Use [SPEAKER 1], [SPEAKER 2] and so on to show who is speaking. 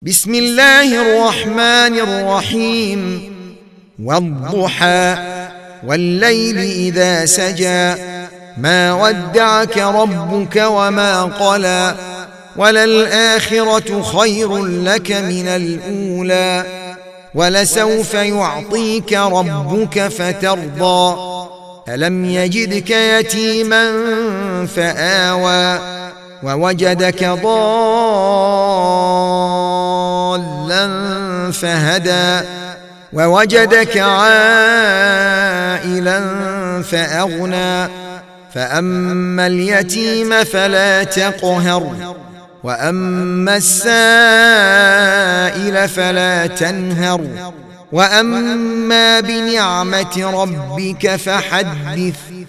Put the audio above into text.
[SPEAKER 1] بسم الله الرحمن الرحيم والضحى والليل إذا سجى ما ودعك ربك وما قلى وللآخرة خير لك من الأولى ولسوف يعطيك ربك فترضى ألم يجدك يتيما فآوى ووجدك ضالا فهدى ووجدك عائلا فأغنى فأما اليتيم فلا تقهر وأما السائل فلا تنهر وأما بنعمة ربك فحدث